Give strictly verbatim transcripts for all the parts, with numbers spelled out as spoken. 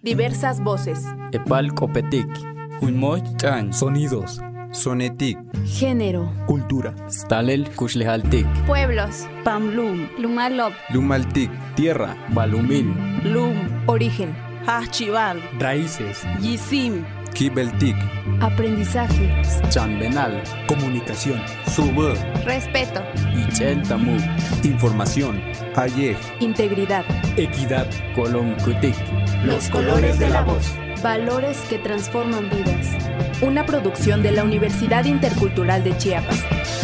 Diversas voces. Epal Copetic. Huimochchan. Sonidos. Sonetic. Género. Cultura. Stalel Kushlehaltik. Pueblos. Pamlum. Lumalop. Lumaltic. Tierra. Balumil. Lum. Origen. Hachival. Raíces. Yisim. Kibeltic. Aprendizaje. Chanbenal. Comunicación. Sube. Respeto. Ichel Tamu. Información. Ayej. Integridad. Equidad. Colom Kutik. Los colores de la voz. Valores que transforman vidas. Una producción de la Universidad Intercultural de Chiapas.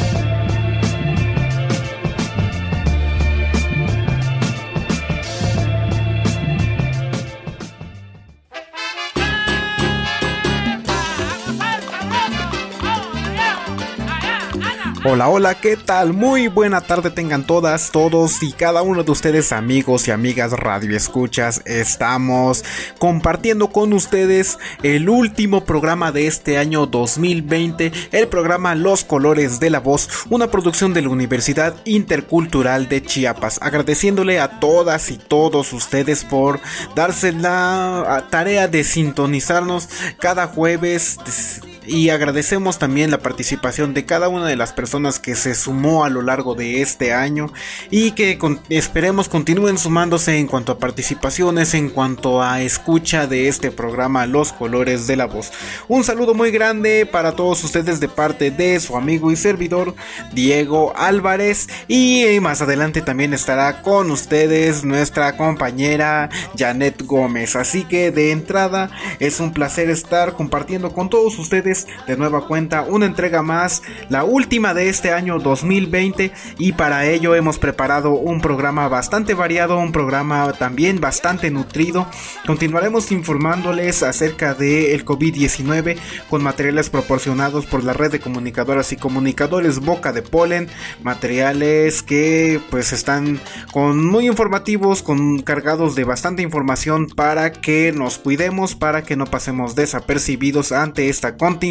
Hola, hola, ¿qué tal? Muy buena tarde tengan todas, todos y cada uno de ustedes, amigos y amigas radioescuchas. Estamos compartiendo con ustedes el último programa de este año dos mil veinte, el programa Los Colores de la Voz, una producción de la Universidad Intercultural de Chiapas. Agradeciéndole a todas y todos ustedes por darse la tarea de sintonizarnos cada jueves. Y agradecemos también la participación de cada una de las personas que se sumó a lo largo de este año y que con, esperemos continúen sumándose en cuanto a participaciones, en cuanto a escucha de este programa Los Colores de la Voz. Un saludo muy grande para todos ustedes de parte de su amigo y servidor Diego Álvarez, y más adelante también estará con ustedes nuestra compañera Janet Gómez. Así que de entrada es un placer estar compartiendo con todos ustedes de nueva cuenta una entrega más, la última de este año dos mil veinte, y para ello hemos preparado un programa bastante variado, un programa también bastante nutrido. Continuaremos informándoles acerca del COVID diecinueve con materiales proporcionados por la red de comunicadoras y comunicadores Boca de Polen, materiales que pues están con muy informativos, con cargados de bastante información para que nos cuidemos, para que no pasemos desapercibidos ante esta contingencia.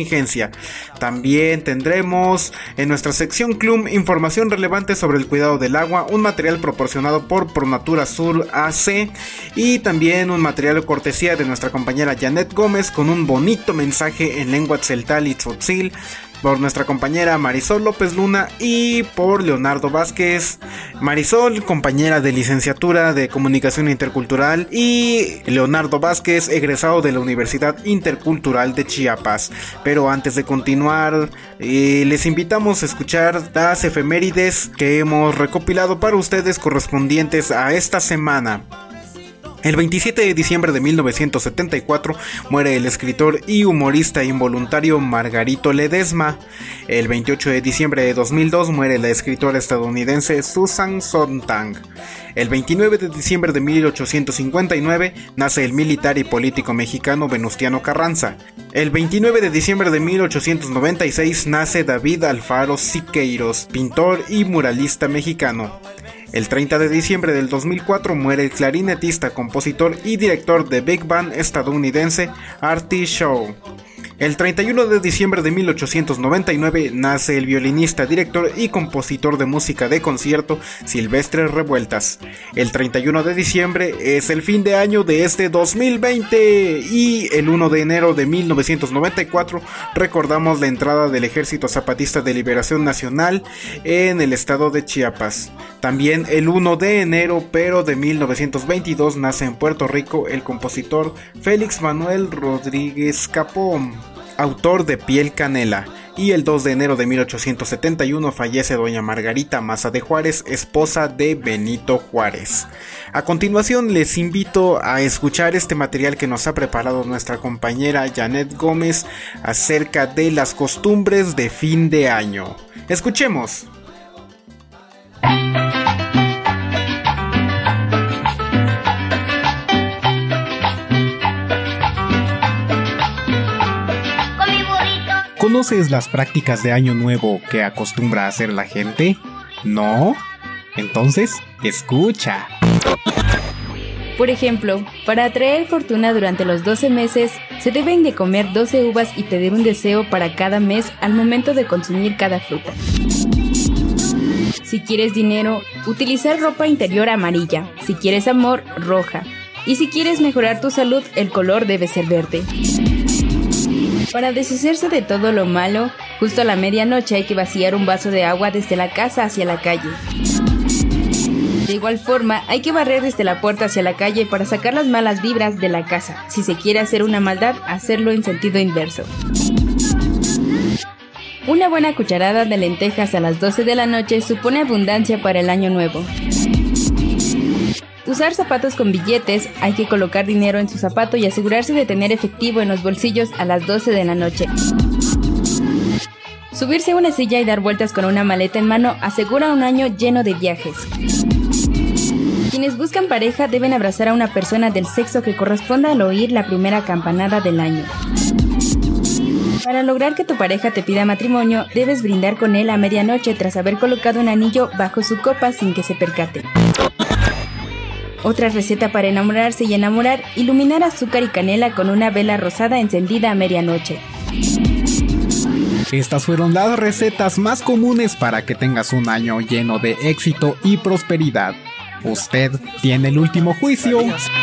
También tendremos en nuestra sección Clum información relevante sobre el cuidado del agua, un material proporcionado por Pronatura Sur A C, y también un material cortesía de nuestra compañera Janet Gómez con un bonito mensaje en lengua tzeltal y tzotzil por nuestra compañera Marisol López Luna y por Leonardo Vázquez. Marisol, compañera de licenciatura de Comunicación Intercultural, y Leonardo Vázquez, egresado de la Universidad Intercultural de Chiapas. Pero antes de continuar, eh, les invitamos a escuchar las efemérides que hemos recopilado para ustedes correspondientes a esta semana. El veintisiete de diciembre de mil novecientos setenta y cuatro muere el escritor y humorista involuntario Margarito Ledesma. El veintiocho de diciembre de dos mil dos muere la escritora estadounidense Susan Sontag. El veintinueve de diciembre de mil ochocientos cincuenta y nueve nace el militar y político mexicano Venustiano Carranza. El veintinueve de diciembre de mil ochocientos noventa y seis nace David Alfaro Siqueiros, pintor y muralista mexicano. El treinta de diciembre del dos mil cuatro muere el clarinetista, compositor y director de Big Band estadounidense Artie Shaw. El treinta y uno de diciembre de mil ochocientos noventa y nueve nace el violinista, director y compositor de música de concierto Silvestre Revueltas. El treinta y uno de diciembre es el fin de año de este dos mil veinte, y el uno de enero de mil novecientos noventa y cuatro recordamos la entrada del Ejército Zapatista de Liberación Nacional en el estado de Chiapas. También el uno de enero, pero de mil novecientos veintidós, nace en Puerto Rico el compositor Félix Manuel Rodríguez Capó, autor de Piel Canela. Y el dos de enero de mil ochocientos setenta y uno fallece doña Margarita Maza de Juárez, esposa de Benito Juárez. A continuación les invito a escuchar este material que nos ha preparado nuestra compañera Janet Gómez acerca de las costumbres de fin de año. Escuchemos. ¿Conoces las prácticas de Año Nuevo que acostumbra a hacer la gente? ¿No? Entonces, escucha. Por ejemplo, para atraer fortuna durante los doce meses, se deben de comer doce uvas y pedir un deseo para cada mes al momento de consumir cada fruta. Si quieres dinero, utilizar ropa interior amarilla. Si quieres amor, roja. Y si quieres mejorar tu salud, el color debe ser verde. Para deshacerse de todo lo malo, justo a la medianoche hay que vaciar un vaso de agua desde la casa hacia la calle. De igual forma, hay que barrer desde la puerta hacia la calle para sacar las malas vibras de la casa. Si se quiere hacer una maldad, hacerlo en sentido inverso. Una buena cucharada de lentejas a las doce de la noche supone abundancia para el año nuevo. Usar zapatos con billetes, hay que colocar dinero en su zapato y asegurarse de tener efectivo en los bolsillos a las doce de la noche. Subirse a una silla y dar vueltas con una maleta en mano asegura un año lleno de viajes. Quienes buscan pareja deben abrazar a una persona del sexo que corresponda al oír la primera campanada del año. Para lograr que tu pareja te pida matrimonio, debes brindar con él a medianoche tras haber colocado un anillo bajo su copa sin que se percate. Otra receta para enamorarse y enamorar, iluminar azúcar y canela con una vela rosada encendida a medianoche. Estas fueron las recetas más comunes para que tengas un año lleno de éxito y prosperidad. Usted tiene el último juicio.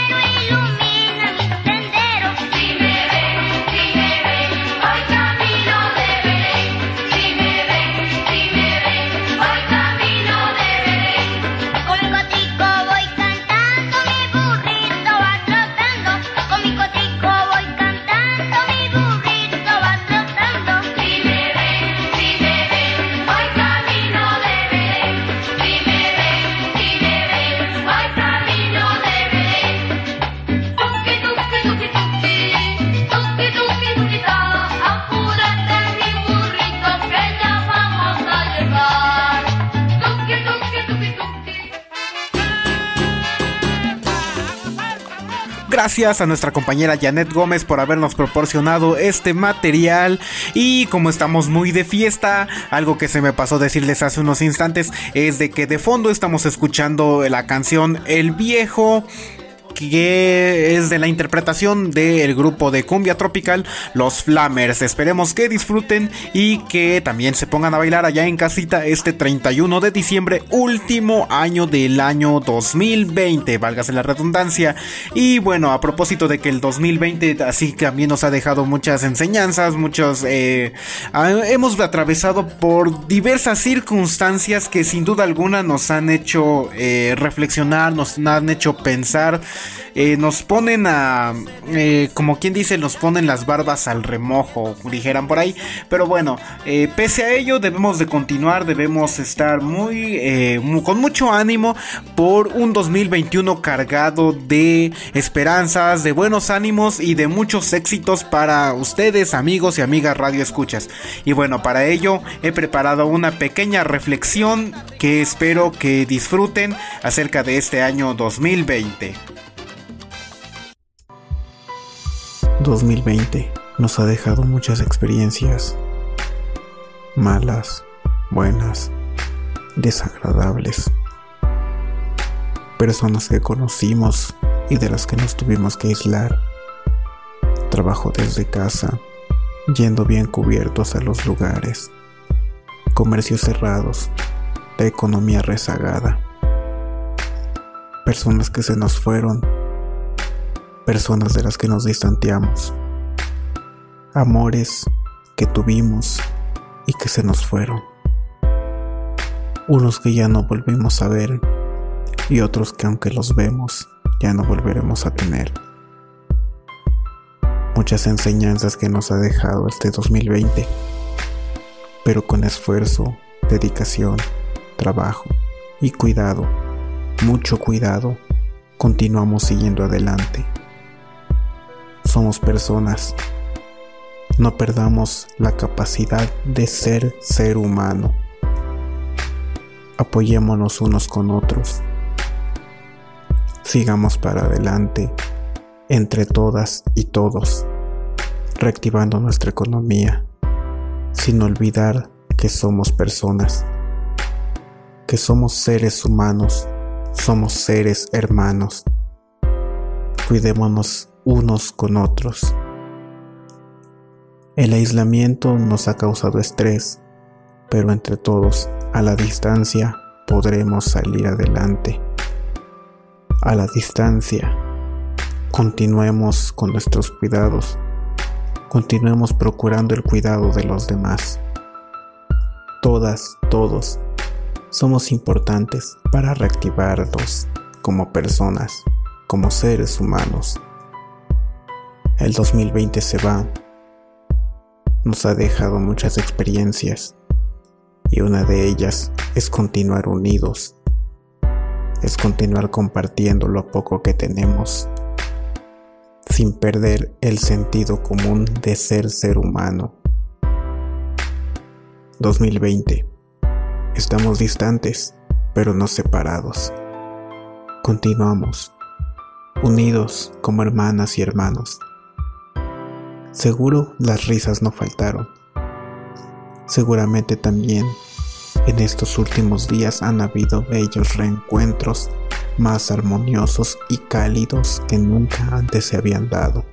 Gracias a nuestra compañera Janet Gómez por habernos proporcionado este material. Y como estamos muy de fiesta, algo que se me pasó decirles hace unos instantes es de que de fondo estamos escuchando la canción El Viejo, que es de la interpretación del grupo de cumbia tropical Los Flamers. Esperemos que disfruten y que también se pongan a bailar allá en casita este treinta y uno de diciembre, último año del año dos mil veinte, válgase la redundancia. Y bueno, a propósito de que el dos mil veinte así también nos ha dejado muchas enseñanzas, muchos eh, hemos atravesado por diversas circunstancias que sin duda alguna nos han hecho eh, reflexionar, nos han hecho pensar. Eh, nos ponen a, eh, como quien dice, nos ponen las barbas al remojo, dijeran por ahí. Pero bueno, eh, pese a ello debemos de continuar, debemos estar muy, eh, muy, con mucho ánimo por un dos mil veintiuno cargado de esperanzas, de buenos ánimos y de muchos éxitos para ustedes, amigos y amigas radio escuchas. Y bueno, para ello he preparado una pequeña reflexión que espero que disfruten acerca de este año dos mil veinte. dos mil veinte nos ha dejado muchas experiencias malas, buenas, desagradables. Personas que conocimos y de las que nos tuvimos que aislar. Trabajo desde casa, yendo bien cubiertos a los lugares. Comercios cerrados, la economía rezagada. Personas que se nos fueron. Personas de las que nos distanciamos, amores que tuvimos y que se nos fueron, unos que ya no volvimos a ver y otros que aunque los vemos ya no volveremos a tener. Muchas enseñanzas que nos ha dejado este dos mil veinte, pero con esfuerzo, dedicación, trabajo y cuidado, mucho cuidado, continuamos siguiendo adelante. Somos personas. No perdamos la capacidad de ser ser humano. Apoyémonos unos con otros. Sigamos para adelante, entre todas y todos, reactivando nuestra economía, sin olvidar que somos personas, que somos seres humanos, somos seres hermanos. Cuidémonos unos con otros. El aislamiento nos ha causado estrés, pero entre todos, a la distancia, podremos salir adelante. A la distancia, continuemos con nuestros cuidados, continuemos procurando el cuidado de los demás. Todas, todos, somos importantes para reactivarnos como personas, como seres humanos. El dos mil veinte se va, nos ha dejado muchas experiencias y una de ellas es continuar unidos, es continuar compartiendo lo poco que tenemos, sin perder el sentido común de ser ser humano. dos mil veinte. Estamos distantes, pero no separados. Continuamos, unidos como hermanas y hermanos. Seguro las risas no faltaron. Seguramente también en estos últimos días han habido bellos reencuentros más armoniosos y cálidos que nunca antes se habían dado.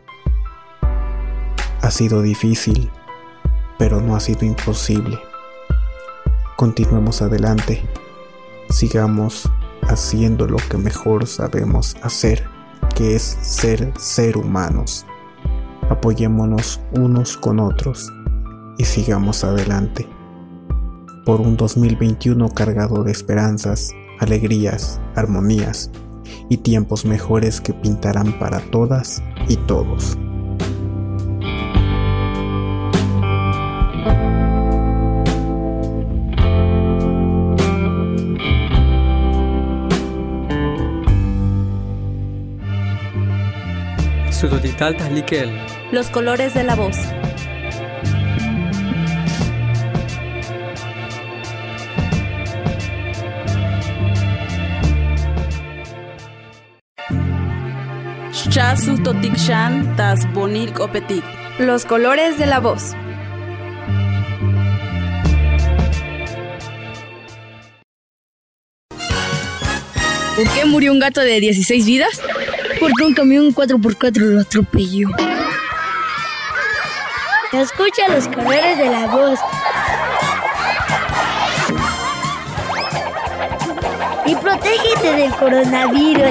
Ha sido difícil, pero no ha sido imposible. Continuemos adelante, sigamos haciendo lo que mejor sabemos hacer, que es ser ser humanos. Apoyémonos unos con otros y sigamos adelante por un dos mil veintiuno cargado de esperanzas, alegrías, armonías y tiempos mejores que pintarán para todas y todos. Sudotital Tahlikel. Los colores de la voz. Chasu totikshan tas bonil kopetit. Los colores de la voz. ¿Por qué murió un gato de dieciséis vidas? Porque un camión cuatro por cuatro lo atropelló. Escucha los colores de la voz. Y protégete del coronavirus.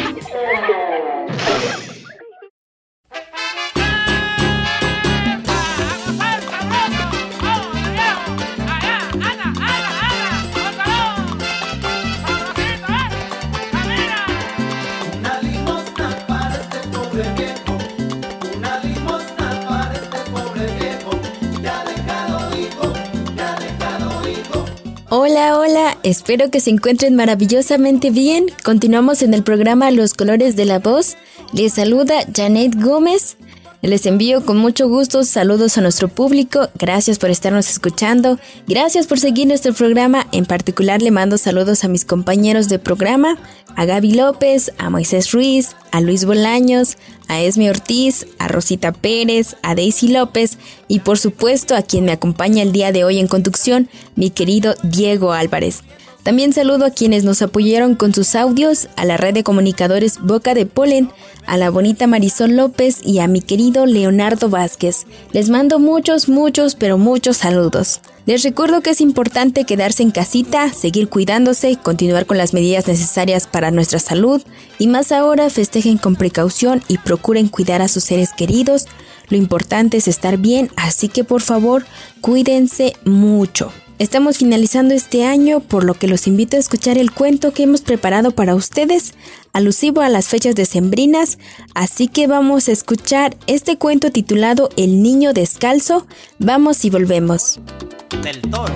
Hola, hola, espero que se encuentren maravillosamente bien. Continuamos en el programa Los Colores de la Voz. Les saluda Janet Gómez. Les envío con mucho gusto saludos a nuestro público. Gracias por estarnos escuchando. Gracias por seguir nuestro programa. En particular le mando saludos a mis compañeros de programa, a Gaby López, a Moisés Ruiz, a Luis Bolaños, a Esme Ortiz, a Rosita Pérez, a Daisy López y por supuesto a quien me acompaña el día de hoy en conducción, mi querido Diego Álvarez. También saludo a quienes nos apoyaron con sus audios, a la red de comunicadores Boca de Polen, a la bonita Marisol López y a mi querido Leonardo Vázquez. Les mando muchos, muchos, pero muchos saludos. Les recuerdo que es importante quedarse en casita, seguir cuidándose, continuar con las medidas necesarias para nuestra salud y más ahora festejen con precaución y procuren cuidar a sus seres queridos. Lo importante es estar bien, así que por favor, cuídense mucho. Estamos finalizando este año, por lo que los invito a escuchar el cuento que hemos preparado para ustedes, alusivo a las fechas decembrinas, así que vamos a escuchar este cuento titulado El Niño Descalzo. Vamos y volvemos. Del Toro.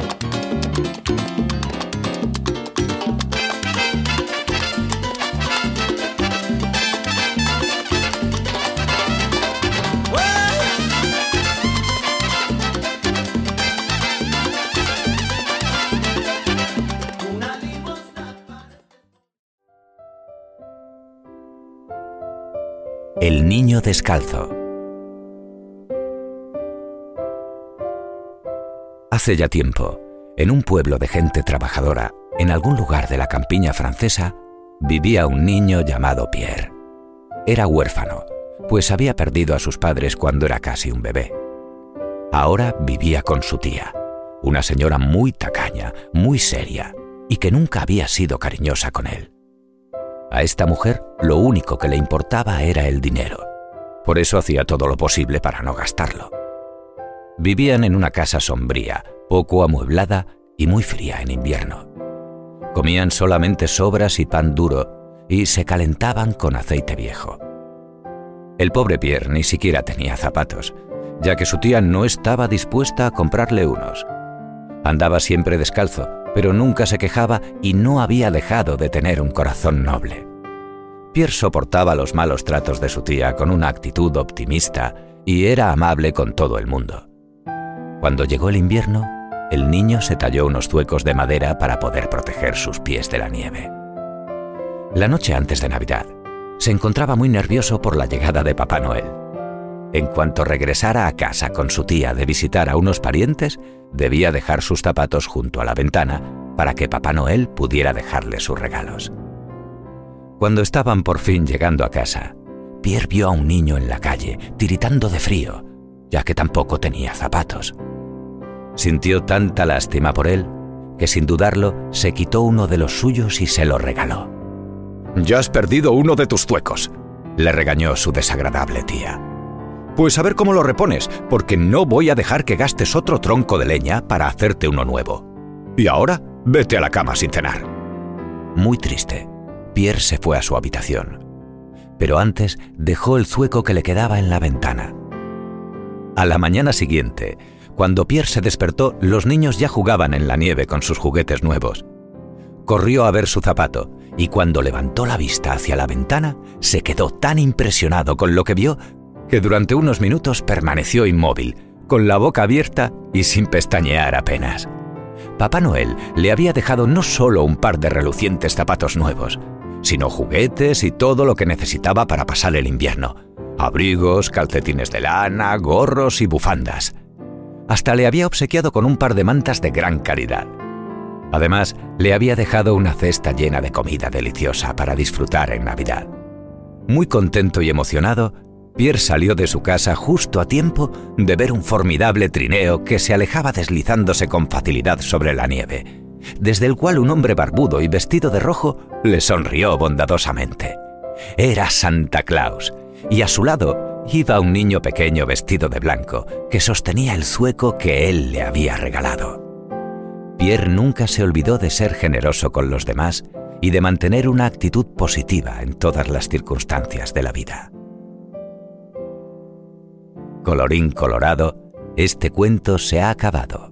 El Niño Descalzo. Hace ya tiempo, en un pueblo de gente trabajadora, en algún lugar de la campiña francesa, vivía un niño llamado Pierre. Era huérfano, pues había perdido a sus padres cuando era casi un bebé. Ahora vivía con su tía, una señora muy tacaña, muy seria, y que nunca había sido cariñosa con él. A esta mujer lo único que le importaba era el dinero. Por eso hacía todo lo posible para no gastarlo. Vivían en una casa sombría, poco amueblada y muy fría en invierno. Comían solamente sobras y pan duro y se calentaban con aceite viejo. El pobre Pierre ni siquiera tenía zapatos, ya que su tía no estaba dispuesta a comprarle unos. Andaba siempre descalzo, pero nunca se quejaba y no había dejado de tener un corazón noble. Pierre soportaba los malos tratos de su tía con una actitud optimista y era amable con todo el mundo. Cuando llegó el invierno, el niño se talló unos zuecos de madera para poder proteger sus pies de la nieve. La noche antes de Navidad, se encontraba muy nervioso por la llegada de Papá Noel. En cuanto regresara a casa con su tía de visitar a unos parientes, debía dejar sus zapatos junto a la ventana para que Papá Noel pudiera dejarle sus regalos. Cuando estaban por fin llegando a casa, Pierre vio a un niño en la calle, tiritando de frío, ya que tampoco tenía zapatos. Sintió tanta lástima por él que sin dudarlo se quitó uno de los suyos y se lo regaló. «Ya has perdido uno de tus zuecos», le regañó su desagradable tía. «Pues a ver cómo lo repones, porque no voy a dejar que gastes otro tronco de leña para hacerte uno nuevo. Y ahora, vete a la cama sin cenar». Muy triste, Pierre se fue a su habitación. Pero antes dejó el zueco que le quedaba en la ventana. A la mañana siguiente, cuando Pierre se despertó, los niños ya jugaban en la nieve con sus juguetes nuevos. Corrió a ver su zapato y cuando levantó la vista hacia la ventana, se quedó tan impresionado con lo que vio que durante unos minutos permaneció inmóvil, con la boca abierta y sin pestañear apenas. Papá Noel le había dejado no solo un par de relucientes zapatos nuevos, sino juguetes y todo lo que necesitaba para pasar el invierno. Abrigos, calcetines de lana, gorros y bufandas. Hasta le había obsequiado con un par de mantas de gran calidad. Además, le había dejado una cesta llena de comida deliciosa para disfrutar en Navidad. Muy contento y emocionado, Pierre salió de su casa justo a tiempo de ver un formidable trineo que se alejaba deslizándose con facilidad sobre la nieve, desde el cual un hombre barbudo y vestido de rojo le sonrió bondadosamente. Era Santa Claus, y a su lado iba un niño pequeño vestido de blanco que sostenía el zueco que él le había regalado. Pierre nunca se olvidó de ser generoso con los demás y de mantener una actitud positiva en todas las circunstancias de la vida. Colorín colorado, este cuento se ha acabado.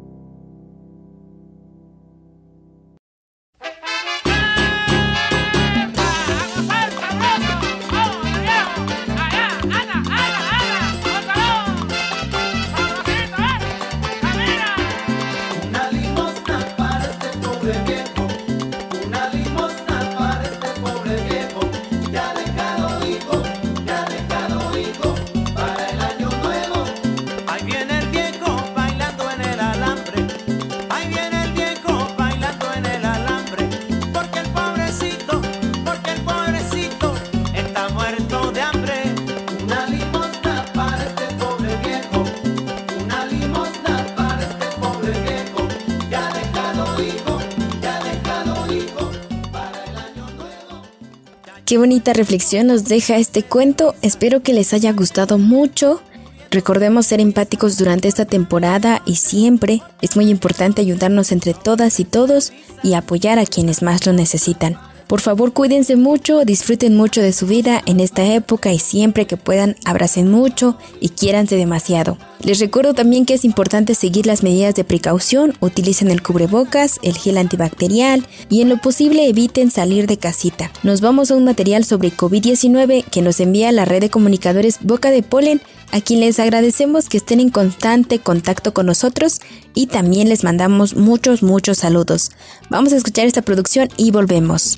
Qué bonita reflexión nos deja este cuento, espero que les haya gustado mucho. Recordemos ser empáticos durante esta temporada y siempre es muy importante ayudarnos entre todas y todos y apoyar a quienes más lo necesitan. Por favor, cuídense mucho, disfruten mucho de su vida en esta época y siempre que puedan, abracen mucho y quiéranse demasiado. Les recuerdo también que es importante seguir las medidas de precaución, utilicen el cubrebocas, el gel antibacterial y en lo posible eviten salir de casita. Nos vamos a un material sobre covid diecinueve que nos envía la red de comunicadores Boca de Polen, a quien les agradecemos que estén en constante contacto con nosotros y también les mandamos muchos, muchos saludos. Vamos a escuchar esta producción y volvemos.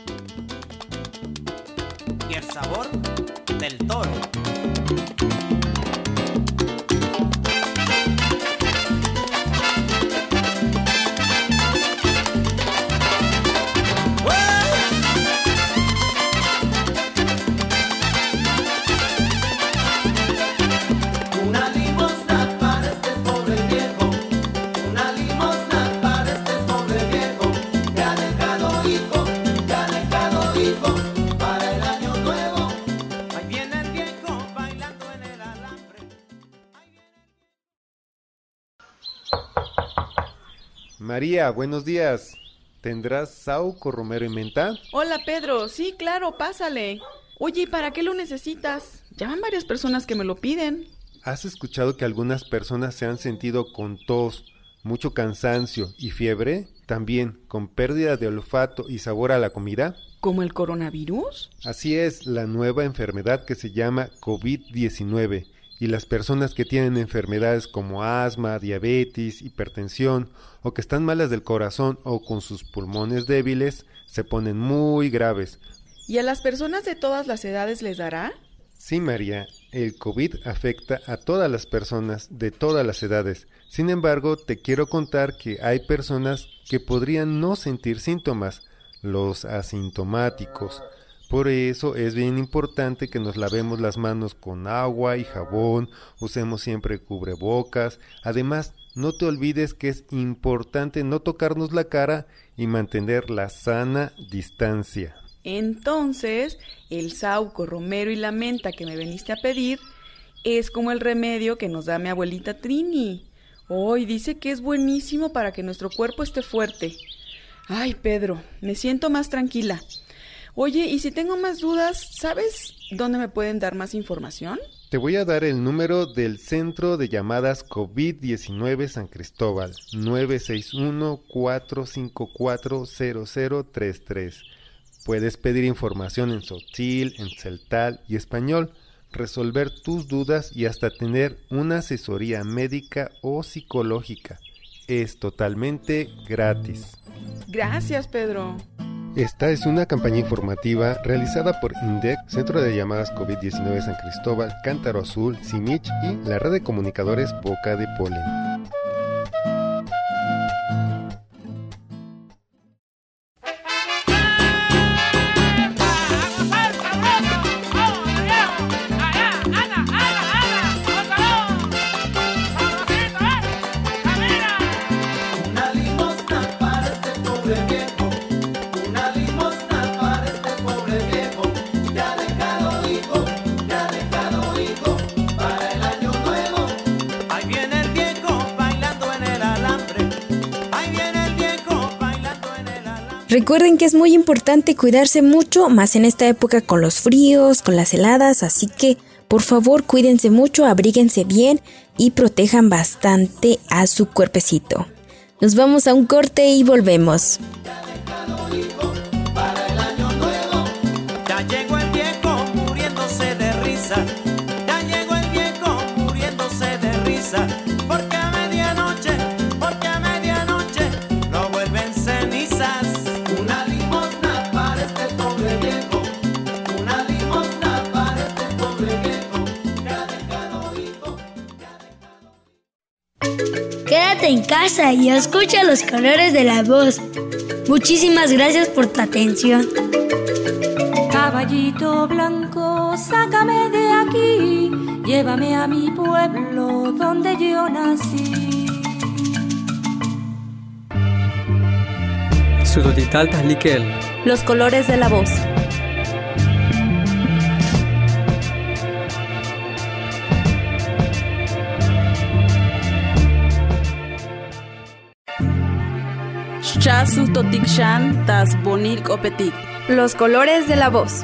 Y el sabor del toro. Hijo, ya dejado hijo. María, buenos días. ¿Tendrás saúco, romero y menta? Hola, Pedro. Sí, claro, pásale. Oye, ¿y para qué lo necesitas? Ya van varias personas que me lo piden. ¿Has escuchado que algunas personas se han sentido con tos, mucho cansancio y fiebre? También con pérdida de olfato y sabor a la comida. ¿Como el coronavirus? Así es, la nueva enfermedad que se llama covid diecinueve. Y las personas que tienen enfermedades como asma, diabetes, hipertensión o que están malas del corazón o con sus pulmones débiles se ponen muy graves. ¿Y a las personas de todas las edades les dará? Sí, María, el COVID afecta a todas las personas de todas las edades. Sin embargo, te quiero contar que hay personas que podrían no sentir síntomas, los asintomáticos. Por eso es bien importante que nos lavemos las manos con agua y jabón, usemos siempre cubrebocas. Además, no te olvides que es importante no tocarnos la cara y mantener la sana distancia. Entonces, el saúco, romero y la menta que me viniste a pedir es como el remedio que nos da mi abuelita Trini. Hoy dice que es buenísimo para que nuestro cuerpo esté fuerte. Ay, Pedro, me siento más tranquila. Oye, y si tengo más dudas, ¿sabes dónde me pueden dar más información? Te voy a dar el número del Centro de Llamadas covid diecinueve San Cristóbal, nueve seis uno, cuatro cinco cuatro, cero cero tres tres. Puedes pedir información en tzotzil, en celtal y español, resolver tus dudas y hasta tener una asesoría médica o psicológica. Es totalmente gratis. Gracias, Pedro. Esta es una campaña informativa realizada por INDEC, Centro de Llamadas covid diecinueve San Cristóbal, Cántaro Azul, Simich y la red de comunicadores Boca de Polen. Recuerden que es muy importante cuidarse mucho, más en esta época con los fríos, con las heladas, así que por favor cuídense mucho, abríguense bien y protejan bastante a su cuerpecito. Nos vamos a un corte y volvemos. Ya llegó el viejo muriéndose de risa, ya llegó el viejo muriéndose de risa, porque a medianoche, porque a medianoche lo vuelven cenizas. Una limosna para este pobre viejo, una limosna para este pobre viejo, que ha dejado hijo, que ha dejado... Quédate en casa y escucha los colores de la voz. Muchísimas gracias por tu atención. Caballito blanco, sácame de aquí, llévame a mi pueblo donde yo nací. Sudotital Tahlikel. Los colores de la voz. Chasu totikshan tas bonil opetik. Los colores de la voz.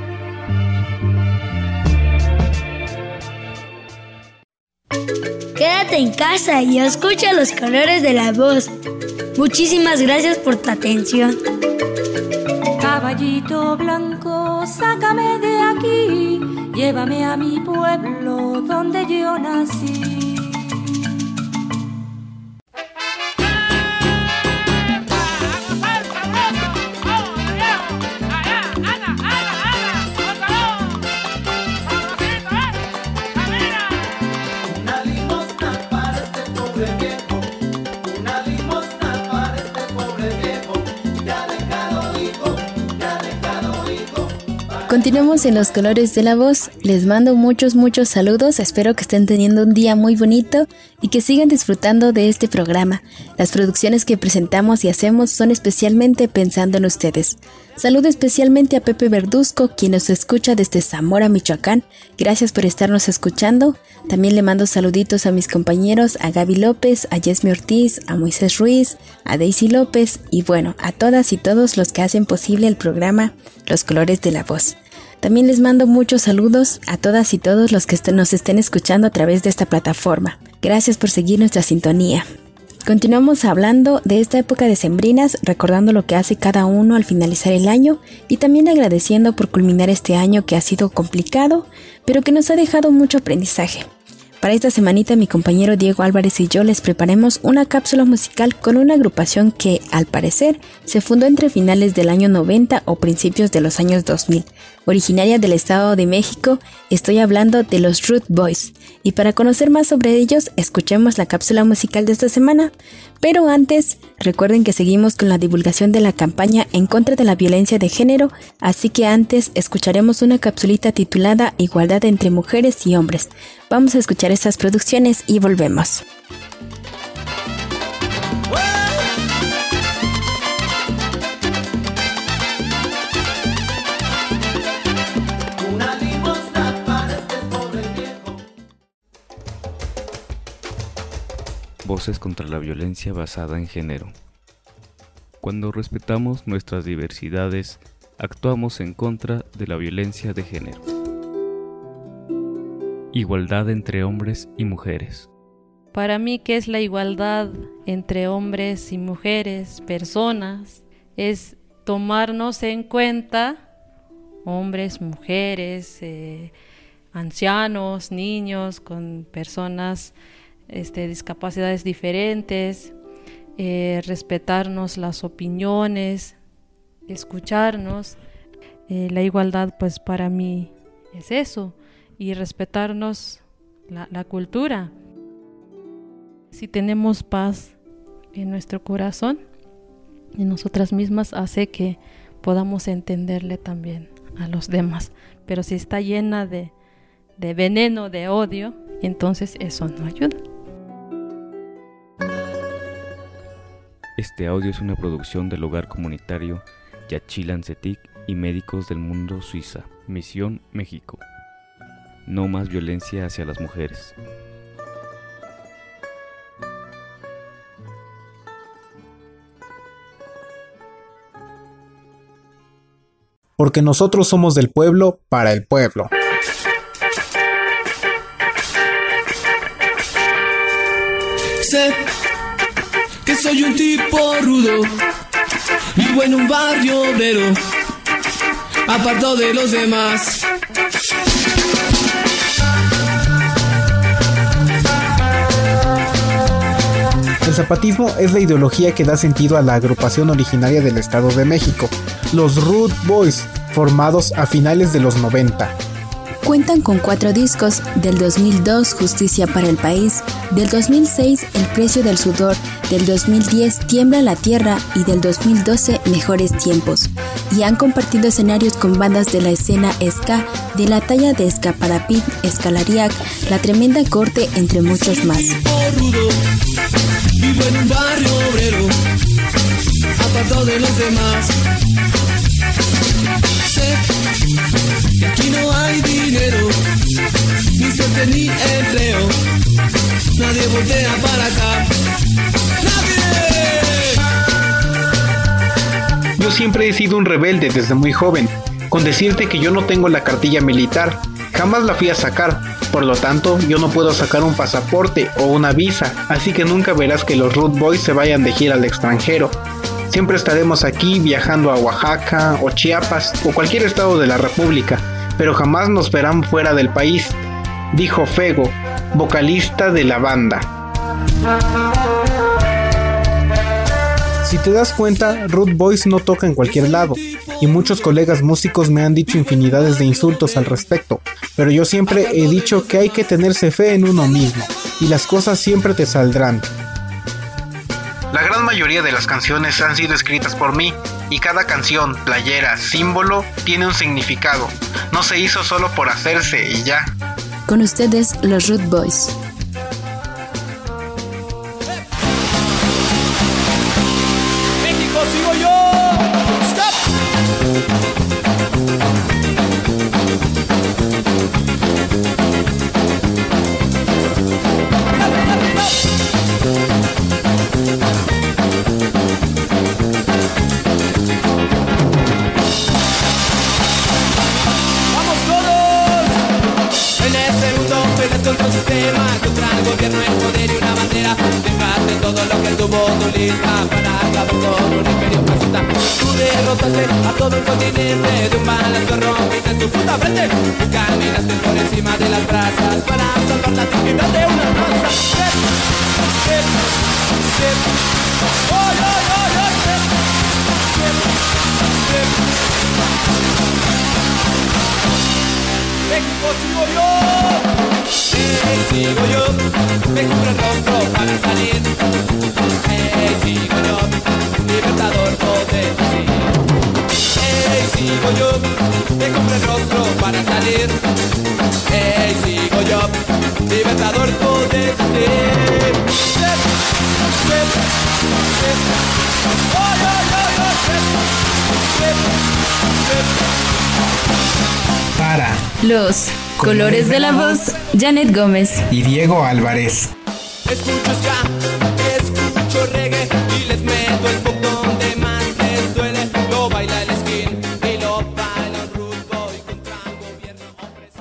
Quédate en casa y escucha los colores de la voz. Muchísimas gracias por tu atención. Caballito blanco, sácame de aquí, llévame a mi pueblo donde yo nací. Continuamos en los colores de la voz. Les mando muchos, muchos saludos. Espero que estén teniendo un día muy bonito y que sigan disfrutando de este programa. Las producciones que presentamos y hacemos son especialmente pensando en ustedes. Saludo especialmente a Pepe Verduzco, quien nos escucha desde Zamora, Michoacán. Gracias por estarnos escuchando. También le mando saluditos a mis compañeros, a Gaby López, a Yesmi Ortiz, a Moisés Ruiz, a Daisy López y bueno, a todas y todos los que hacen posible el programa Los Colores de la Voz. También les mando muchos saludos a todas y todos los que est- nos estén escuchando a través de esta plataforma. Gracias por seguir nuestra sintonía. Continuamos hablando de esta época decembrinas, recordando lo que hace cada uno al finalizar el año y también agradeciendo por culminar este año que ha sido complicado, pero que nos ha dejado mucho aprendizaje. Para esta semanita mi compañero Diego Álvarez y yo les preparamos una cápsula musical con una agrupación que, al parecer, se fundó entre finales del año noventa o principios de los años dos mil. Originaria del Estado de México, estoy hablando de los Root Boys. Y para conocer más sobre ellos, escuchemos la cápsula musical de esta semana. Pero antes, recuerden que seguimos con la divulgación de la campaña en contra de la violencia de género, así que antes escucharemos una capsulita titulada Igualdad entre mujeres y hombres. Vamos a escuchar estas producciones y volvemos. Voces contra la violencia basada en género. Cuando respetamos nuestras diversidades, actuamos en contra de la violencia de género. Igualdad entre hombres y mujeres. Para mí, ¿qué es la igualdad entre hombres y mujeres, personas? Es tomarnos en cuenta, hombres, mujeres, eh, ancianos, niños, con personas Este, discapacidades diferentes, eh, respetarnos las opiniones, escucharnos. Eh, la igualdad, pues para mí es eso, y respetarnos la, la cultura. Si tenemos paz en nuestro corazón, en nosotras mismas, hace que podamos entenderle también a los demás. Pero si está llena de, de veneno, de odio, entonces eso no ayuda. Este audio es una producción del Hogar Comunitario Yaxchilán Cetic y Médicos del Mundo Suiza, Misión México. No más violencia hacia las mujeres. Porque nosotros somos del pueblo para el pueblo. Sé que soy un tipo rudo, vivo en un barrio obrero, apartado de los demás. El zapatismo es la ideología que da sentido a la agrupación originaria del Estado de México, los Root Boys, formados a finales de los noventa. Cuentan con cuatro discos, del dos mil dos Justicia para el País, del dos mil seis El Precio del Sudor, del dos mil diez Tiembla la Tierra y del dos mil doce Mejores Tiempos, y han compartido escenarios con bandas de la escena ska de la talla de Escaparapit, Escalariac, La Tremenda Corte, entre muchos más. Vivo en un barrio obrero, apartado de los demás. Sé que aquí no hay dinero, ni suerte ni empleo. Nadie voltea para acá. ¡Nadie! Yo siempre he sido un rebelde desde muy joven, con decirte que yo no tengo la cartilla militar, jamás la fui a sacar, por lo tanto yo no puedo sacar un pasaporte o una visa, así que nunca verás que los Root Boys se vayan de gira al extranjero. Siempre estaremos aquí viajando a Oaxaca o Chiapas o cualquier estado de la República, pero jamás nos verán fuera del país, dijo Fego, vocalista de la banda. Si te das cuenta, Root Boys no toca en cualquier lado, y muchos colegas músicos me han dicho infinidades de insultos al respecto, pero yo siempre he dicho que hay que tenerse fe en uno mismo, y las cosas siempre te saldrán. La gran mayoría de las canciones han sido escritas por mí, y cada canción, playera, símbolo, tiene un significado. No se hizo solo por hacerse y ya. Con ustedes, los Root Boys. ¡México, sigo yo! ¡Stop! tonto sistema, contra el gobierno, el poder y una bandera. Dejaste todo lo que tuvo tu lista para acabar con un imperio fascista. Tú derrotaste a todo el continente, de un balazo rompiste tu puta frente. Y caminaste por encima de las brasas para salvar la dignidad de una raza. Shit, shit, shit. Oh, oh, oh, oh, shit. Shit, shit. México sigo yo, hey, sigo yo, me cubro el rostro para salir, hey, sigo yo, libertador poder decir, hey, sigo yo, me cubro el rostro para salir, hey, sigo yo, libertador poder decir, shit, shit, shit, oh, yo, yo, yo, shit, shit, shit. Para los colores de la voz, Janet Gómez y Diego Álvarez. Escucho ska, escucho reggae y les meto el pop donde más les duele. Lo baila el skin y lo baila el rude boy contra el gobierno opresor.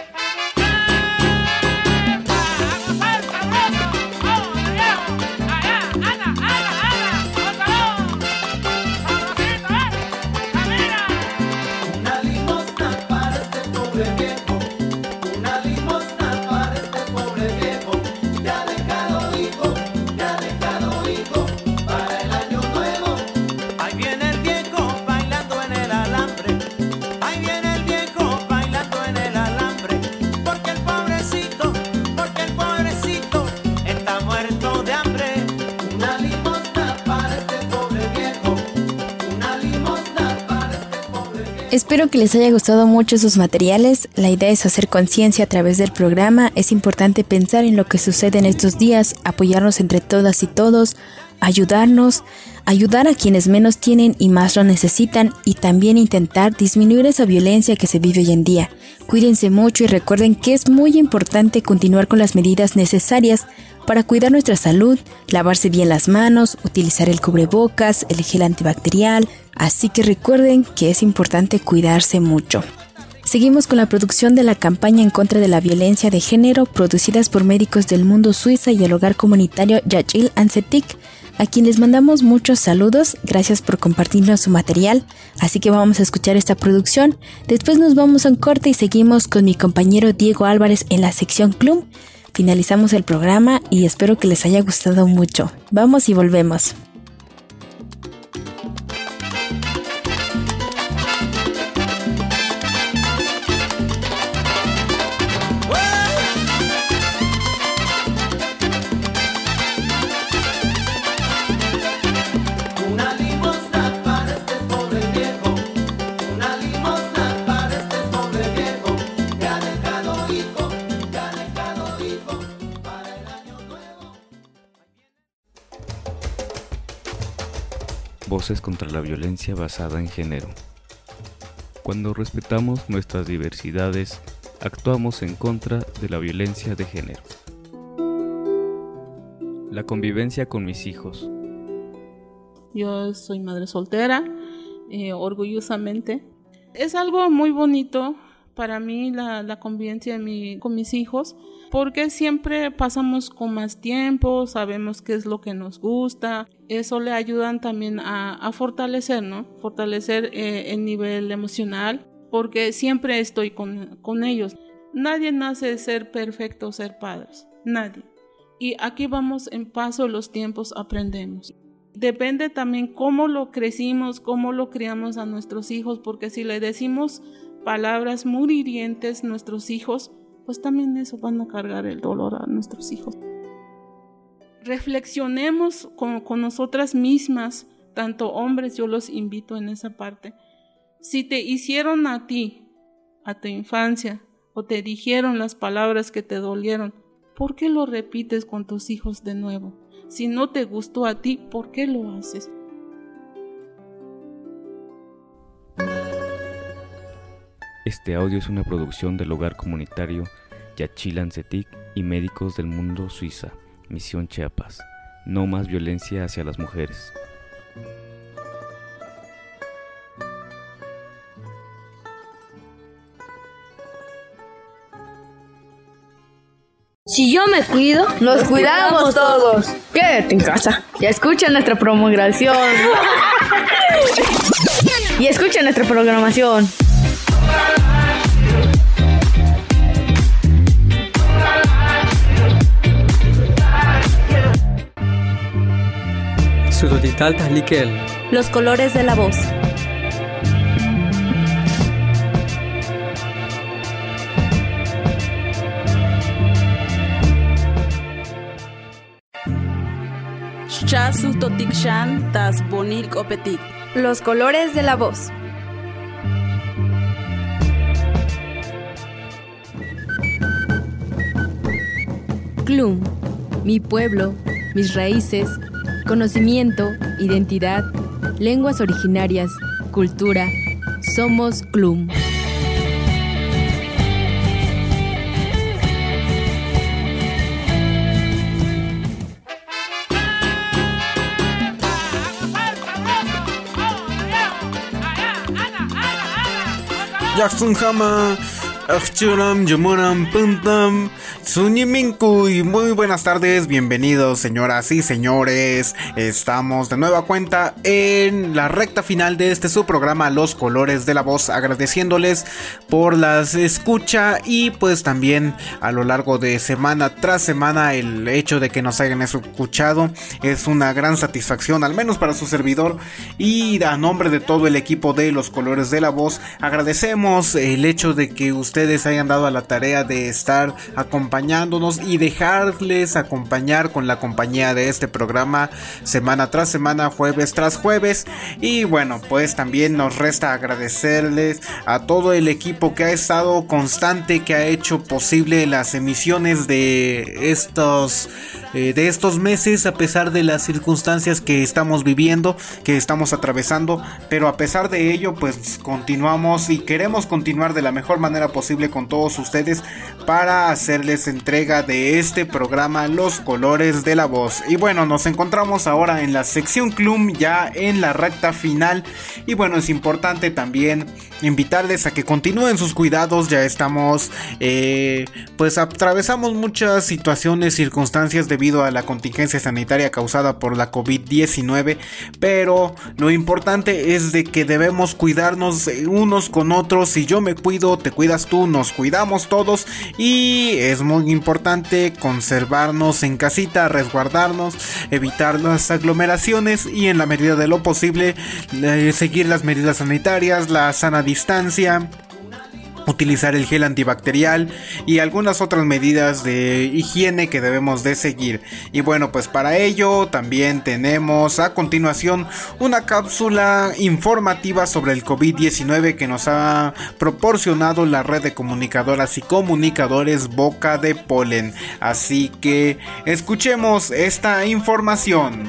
Una limosna para este pobre viejo, una limosna para este pobre viejo, ya dejado hijo, ya dejado hijo, para el año nuevo. Ahí viene el viejo bailando en el alambre, ahí viene el viejo bailando en el alambre, porque el pobrecito, porque el pobrecito está muerto de hambre. Una limosna para este pobre viejo, una limosna para este pobre viejo. Espero que les haya gustado mucho sus materiales. La idea es hacer conciencia a través del programa. Es importante pensar en lo que sucede en estos días, apoyarnos entre todas y todos, ayudarnos, ayudar a quienes menos tienen y más lo necesitan, y también intentar disminuir esa violencia que se vive hoy en día. Cuídense mucho y recuerden que es muy importante continuar con las medidas necesarias para cuidar nuestra salud, lavarse bien las manos, utilizar el cubrebocas, el gel antibacterial, así que recuerden que es importante cuidarse mucho. Seguimos con la producción de la campaña en contra de la violencia de género, producidas por Médicos del Mundo Suiza y el hogar comunitario Yachil Ansetik, a quienes mandamos muchos saludos. Gracias por compartirnos su material. Así que vamos a escuchar esta producción. Después nos vamos a un corte y seguimos con mi compañero Diego Álvarez en la sección Club. Finalizamos el programa y espero que les haya gustado mucho. Vamos y volvemos. Una limosna para este pobre viejo, una limosna para este pobre viejo, ya dejado hijo, ya dejado hijo, para el año nuevo. Voces contra la violencia basada en género. Cuando respetamos nuestras diversidades, actuamos en contra de la violencia de género. La convivencia con mis hijos. Yo soy madre soltera, eh, orgullosamente. Es algo muy bonito para mí la, la convivencia de mi, con mis hijos, porque siempre pasamos con más tiempo, sabemos qué es lo que nos gusta. Eso le ayudan también a, a fortalecer, ¿no? Fortalecer eh, el nivel emocional, porque siempre estoy con, con ellos. Nadie nace de ser perfecto, ser padres, nadie. Y aquí vamos en paso de los tiempos, aprendemos. Depende también cómo lo crecimos, cómo lo criamos a nuestros hijos, porque si le decimos palabras muy hirientes a nuestros hijos, pues también eso van a cargar el dolor a nuestros hijos. Reflexionemos con, con nosotras mismas, tanto hombres, yo los invito en esa parte. Si te hicieron a ti, a tu infancia, o te dijeron las palabras que te dolieron, ¿por qué lo repites con tus hijos de nuevo? Si no te gustó a ti, ¿por qué lo haces? Este audio es una producción del hogar comunitario Yachil Ansetik y Médicos del Mundo Suiza, Misión Chiapas. No más violencia hacia las mujeres. Si yo me cuido, nos cuidamos todos. Quédate en casa. Ya escucha nuestra programación. Y escucha nuestra programación. Sudodital Tahlikel. Los colores de la voz. Los colores de la voz. Clum, mi pueblo, mis raíces, conocimiento, identidad, lenguas originarias, cultura. Somos Clum. Jackson Hama, Achchuram, Yamuram, Puntam, Suñiminku y muy buenas tardes, bienvenidos señoras y señores. Estamos de nueva cuenta en la recta final de este su programa Los Colores de la Voz, agradeciéndoles por las escucha y pues también a lo largo de semana tras semana el hecho de que nos hayan escuchado es una gran satisfacción, al menos para su servidor, y a nombre de todo el equipo de Los Colores de la Voz agradecemos el hecho de que ustedes hayan dado a la tarea de estar acompañándonos y dejarles acompañar con la compañía de este programa semana tras semana, jueves tras jueves. Y bueno, pues también nos resta agradecerles a todo el equipo que ha estado constante, que ha hecho posible las emisiones de estos eh, de estos meses, a pesar de las circunstancias que estamos viviendo, que estamos atravesando, pero a pesar de ello pues continuamos y queremos continuar de la mejor manera posible con todos ustedes para hacerles entrega de este programa Los Colores de la Voz. Y bueno, nos encontramos ahora en la sección Clum, ya en la recta final, y bueno, es importante también invitarles a que continúen sus cuidados. Ya estamos eh, pues atravesamos muchas situaciones, circunstancias debido a la contingencia sanitaria causada por la covid diecinueve, pero lo importante es de que debemos cuidarnos unos con otros. Si yo me cuido, te cuidas tú, nos cuidamos todos, y es muy importante conservarnos en casita, resguardarnos, evitar las aglomeraciones y en la medida de lo posible eh, seguir las medidas sanitarias, la sana distancia, utilizar el gel antibacterial y algunas otras medidas de higiene que debemos de seguir. Y bueno, pues para ello también tenemos a continuación una cápsula informativa sobre el covid diecinueve que nos ha proporcionado la red de comunicadoras y comunicadores Boca de Polen. Así que escuchemos esta información.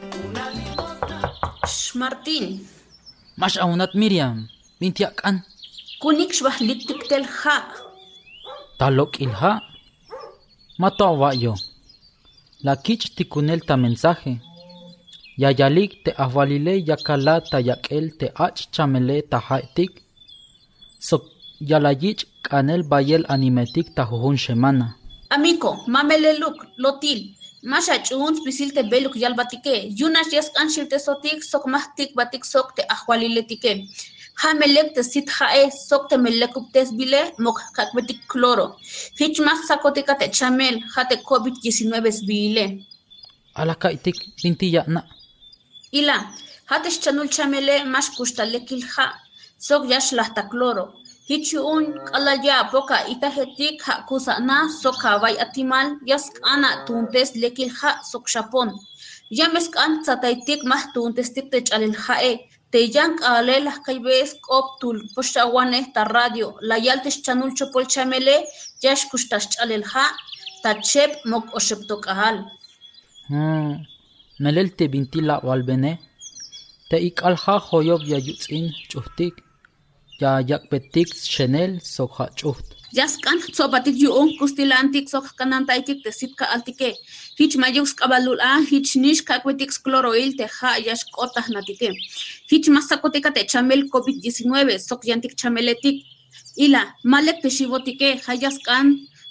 Martín. Mash aunat Miriam. Bintiakan. Kunik shbahlitik tel ha. Talok ilha. Matawa yo. La kich tikunel ta mensaje. Yayalik te avalile yakala ta yakel te ach chamele ta haitik. So yalayich kanel bayel animetik ta juhun shemana. Amico, mamele luk, lotil. Masha chuns bisilte beluk yalbatike. Yunas yes anshilte sotik sok mahtik batik sok te ahwalile tike. Hamelek te sit hae sok te melekuptes bile mok kakbetik cloro. Hich mas sakotika te chamel hate covid diecinueve bile. Ala kaitik bintiya na. Ila, hate chanul chamele mas kustalekil ha. Sok yash lahta cloro. Hichu un kalaya poka itahetik ha kusa na sok hawai atimal yask ana tuntes lekil ha sok shapon. Yamesk an sataitik mah tuntes tik te chalil hae. Te yank ale las kaibes optul poshawane ta radio la yaltes chanul chopol chamele yash kustash chalil ha ta chep mok osheptok ahal. Hmm, melel te bintila walbene. Te ik alha hoyob ya yutzin chuhtik. Ya yakbetik Chanel sokha chuht. Yaskan sobatik yuon kustilantik sok kanantaitik te sitka altike. Hich mayux kabalul a hich nish kakwetik chloroil te ha yash kotah natike. Hich masakotika te chamel covid diecinueve sok yantik chameletik. Ila malek te shivotike hayaskan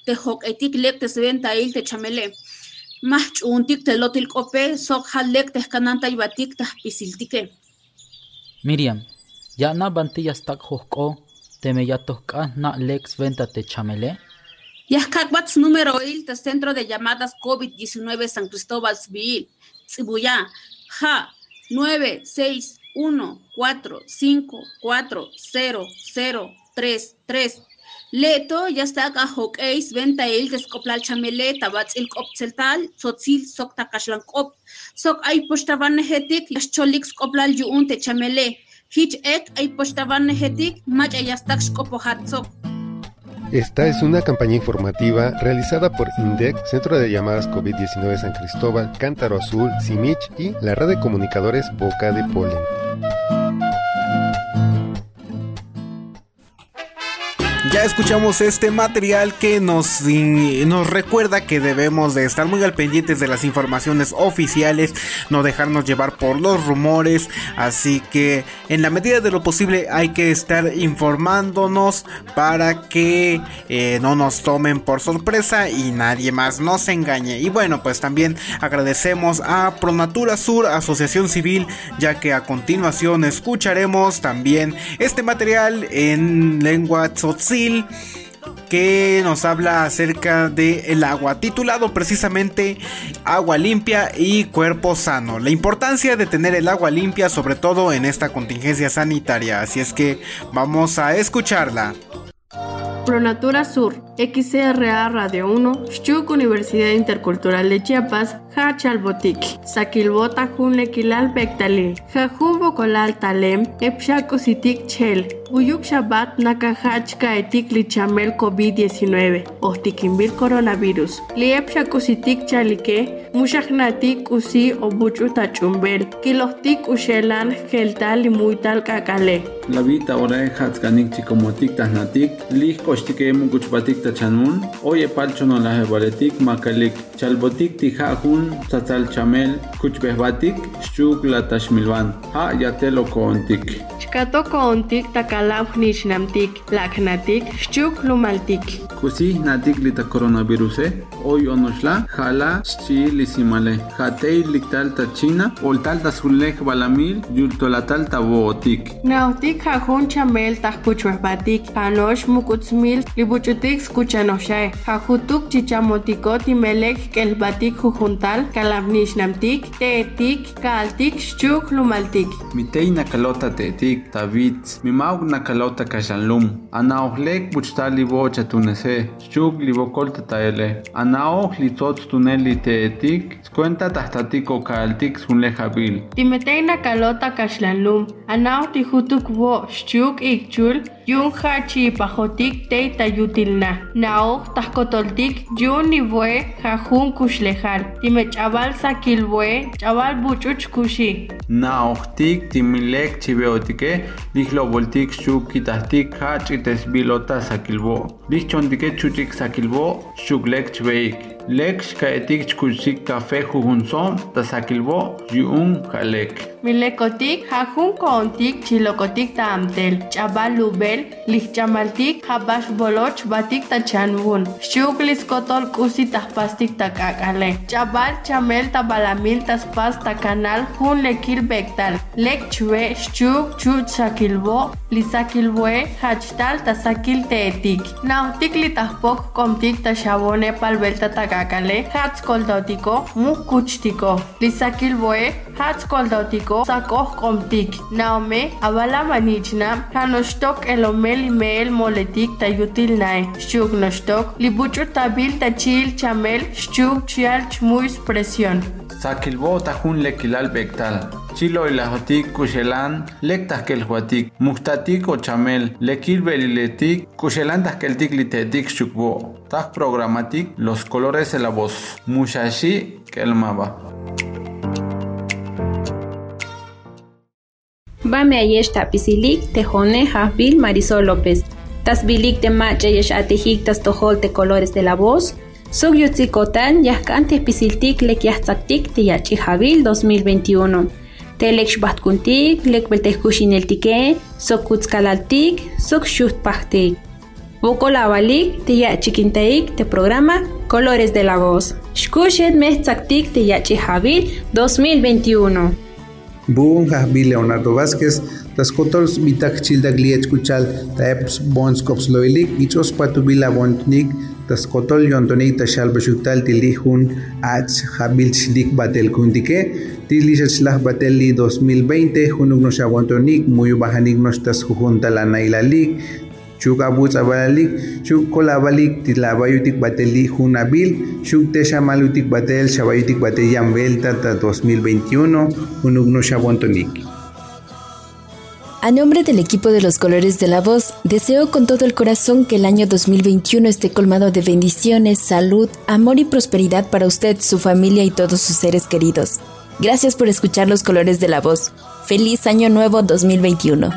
te hok etik lek te sventa il te chamele. Mach untik te lotil kope sok halek te kananta ibatik te pisiltike. Miriam, ya na bantillas tak hoko, te me ya toca na lex venta te chamele. Yahkakwats número il te centro de llamadas COVID diecinueve San Cristóbal Civil. Tsibuya, ja, nueve seis uno cuatro cinco cuatro cero cero tres tres. Leto ya está acá hokeis venta il descoplal chamele tabats il kopseltal sotzil sok takashlan kop sok ay postavan hetik yascholix koplal yuun te chamele hich ek ay postavan hetik mach ayastak skopohat sok. Esta es una campaña informativa realizada por INDEC, Centro de Llamadas COVID diecinueve San Cristóbal, Cántaro Azul, Simich y la red de comunicadores Boca de Polen. Ya escuchamos este material que nos, nos recuerda que debemos de estar muy al pendientes de las informaciones oficiales, no dejarnos llevar por los rumores, así que en la medida de lo posible hay que estar informándonos para que eh, no nos tomen por sorpresa y nadie más nos engañe. Y bueno, pues también agradecemos a Pronatura Sur, Asociación Civil, ya que a continuación escucharemos también este material en lengua tzotzil que nos habla acerca del agua, titulado precisamente Agua Limpia y Cuerpo Sano, la importancia de tener el agua limpia, sobre todo en esta contingencia sanitaria. Así es que vamos a escucharla. Pronatura Sur, X R A Radio uno, Xchuc Universidad Intercultural de Chiapas, Hachalbotik, Sakilbota Junlequilal Bectalil, Jajubo Colal Talem, Epshakositik Chel, Uyuk Shabbat Nakahachka Etik Lichamel COVID diecinueve, Ostikimbir Coronavirus, Liepshakositik Chalike, Mushachnatik Usi Obuchu Tachumbel, Kilostik Ushelan Geltal y Muital Kakale. La vita ora Hatzkanik Chikomotik Tahnatik, Lich Kostike Mukuchbatik Tachanun, Oye Palcho no la Hebaletik Makalik, Chalbotik Tijajun, Tzatzal Chamel, Kuchbehbatik, Xchuc la Tashmilvan, Ha Yatelo Koontik. Chkato Koontik Takalaf Nishnamtik, Laknatik, Xchuc Lumaltik. Kusi Natik Lita Coronavirus, Hoy Onoshla, Jala, Xchi Lisimale, Hatei Liktal Tachina, Oltal Tazulek Balamil, Yultolatal Tabootik. Nautik Jajun Chamel Tajkuchbehbatik, Panosh Mukutzmil, Libuchutik Skuchanoshay, Jajutuk Chichamotikot y Melek Kelbatik Jujuntal, Kalabnishnamtik, Teetik, Kaltik, Xchuc Lumaltik. Mitei Nakalota Teetik, Tabitz, Mimaug Nakalota Kashalum, Anaohlek Buchtal Libo Chatunese, Xchuc Libokol Tataele, Anaoh Litot Tuneli Teetik, Scuenta Tahtatiko Kaltik Sunlejabil. Timetei Nakalota Kashlalum, Anaoh Tijutuk Bo, Xchuc Ikchul, Yun Hachi Pajotik Tei Tayutilna, Naoh Tahkotoltik, Yun Nibue, Jajun Kushlejal, Timechabal Sakilbue, Chabal Buchuch Kushi. Naohtik Timilek Chibeotike, Lijloboltik Xchuc Kitahtik Hach Itesbilota Sakilbo, Lichondike Chuchik Sakilbo, Xuglek Chbeik. Lex Kaetik Chkusik Café Jujunson, Tasakilbo, Yun Jalek. Milekotik, Jajun Koontik, Chilokotik Taamtel, Chabal Lubel, Lichamaltik, Habash Boloch, Batik Tachanbun, Xuglis Kotol Kusi Taspastik Takakale, Chabal Chamel Tabalamil Taspas Takanal, Jun Lekil Bektal, Lek Chue, Xchuk Chut Sakilbo, Lisakilbue, Hachtal Tasakil Teetik, Nautik Litaspok Komtik Tashabone Palbelta Takakale, Hatz Koldotiko, Mukuchtiko, Lisakilbue, Hatz Koldotiko, Sakoh Komtik, Naome, Abala Manichna, Hanostok Elomel Imel Moletik Tayutil Nai, Xchuc Nostok, Libuchu Tabil Tachil Chamel, Xchuc Chial Chmuis Presión. Sakilbo Tajun Lekilal Bektal, Chilo Ilahotik Kushelan, Lektas Kelhuatik, Mustatik o Chamel, Lekil Beliletik, Kushelan Taskeltik Litetik Xukbo, Tas Programatik, Los Colores de la Voz, Mushashi Kelmaba. Bame ayesh tapisilik tejone Javil Marisol López. Tasbilik te machayesh atejik tas tojol te Colores de la Voz. Sogyutzikotan yahkantes pisiltik lek yahtzaktik te yachi Javil dos mil veintiuno. Telek xbahtkuntik lek beltejkushineltike, sokutzkalaltik, sokxuhtpahtik. Bocola Balik, Tia Chiquintaik, te programa Colores de la Voz. Shkushet Mezzactic, Tia Chijabil dos mil veintiuno. Bun Jabil Leonardo Vázquez, las cotols Vitak Childa Gliech Kuchal, Taeps Bons Cops Loilik, Ichos Patubila Bontnik, tas Cotol Yontonik, Tashal Bashutal, Tilihun, Ach, Jabil Chilik Batel Kundike, Tilishach Bateli dos mil veinte, Junugno Shabontonik, Muy Bahanik Nostas Junta Nailalik, Shuk Abuz Abalalik, Shuk Kolabalik, Tilabayutik Bateli Junabil, Shuk Tesha Malutik Batel, Shabayutik Bateyam Belta dos mil veintiuno, Unugno Shabontonik. A nombre del equipo de los Colores de la Voz, deseo con todo el corazón que el año dos mil veintiuno esté colmado de bendiciones, salud, amor y prosperidad para usted, su familia y todos sus seres queridos. Gracias por escuchar los Colores de la Voz. ¡Feliz Año Nuevo dos mil veintiuno!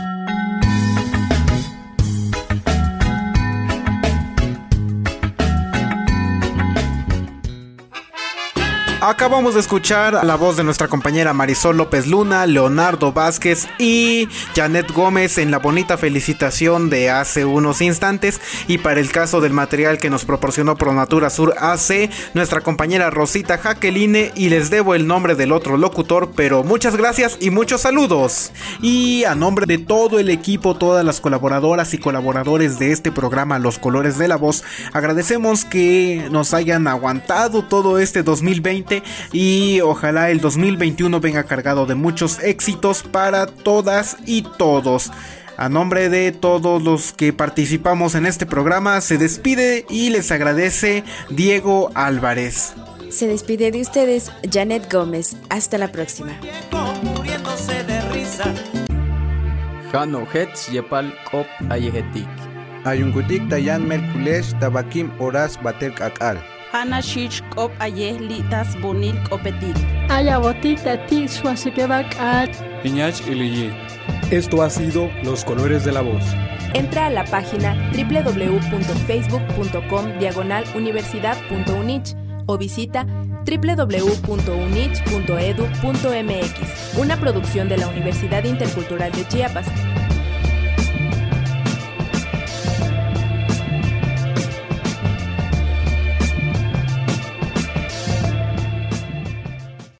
Acabamos de escuchar la voz de nuestra compañera Marisol López Luna, Leonardo Vázquez y Janet Gómez en la bonita felicitación de hace unos instantes. Y para el caso del material que nos proporcionó Pronatura Sur A C, nuestra compañera Rosita Jaqueline, y les debo el nombre del otro locutor, pero muchas gracias y muchos saludos. Y a nombre de todo el equipo, todas las colaboradoras y colaboradores de este programa Los Colores de la Voz, agradecemos que nos hayan aguantado todo este dos mil veinte y ojalá el dos mil veintiuno venga cargado de muchos éxitos para todas y todos. A nombre de todos los que participamos en este programa, se despide y les agradece Diego Álvarez. Se despide de ustedes Janet Gómez. Hasta la próxima. Muriéndose de risa. Jano Hetz Yepal Kop Ayehetik. Ayungutik Tayan Merkulesh Tabakim Horas Bater Kakal. Hana Shich Kop Aye Litas Bonil Kopetik. Ayabotik Tatik Suasipebakal. Iñach Iliye. Esto ha sido Los Colores de la Voz. Entra a la página doble u doble u doble u punto facebook punto com diagonal universidad punto unich o visita doble u doble u doble u punto unich punto edu punto mx, una producción de la Universidad Intercultural de Chiapas.